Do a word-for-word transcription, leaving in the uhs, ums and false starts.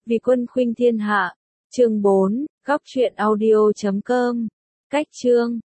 Vì quân khuynh thiên hạ. Chương bốn, góc truyện audio chấm com. Cách chương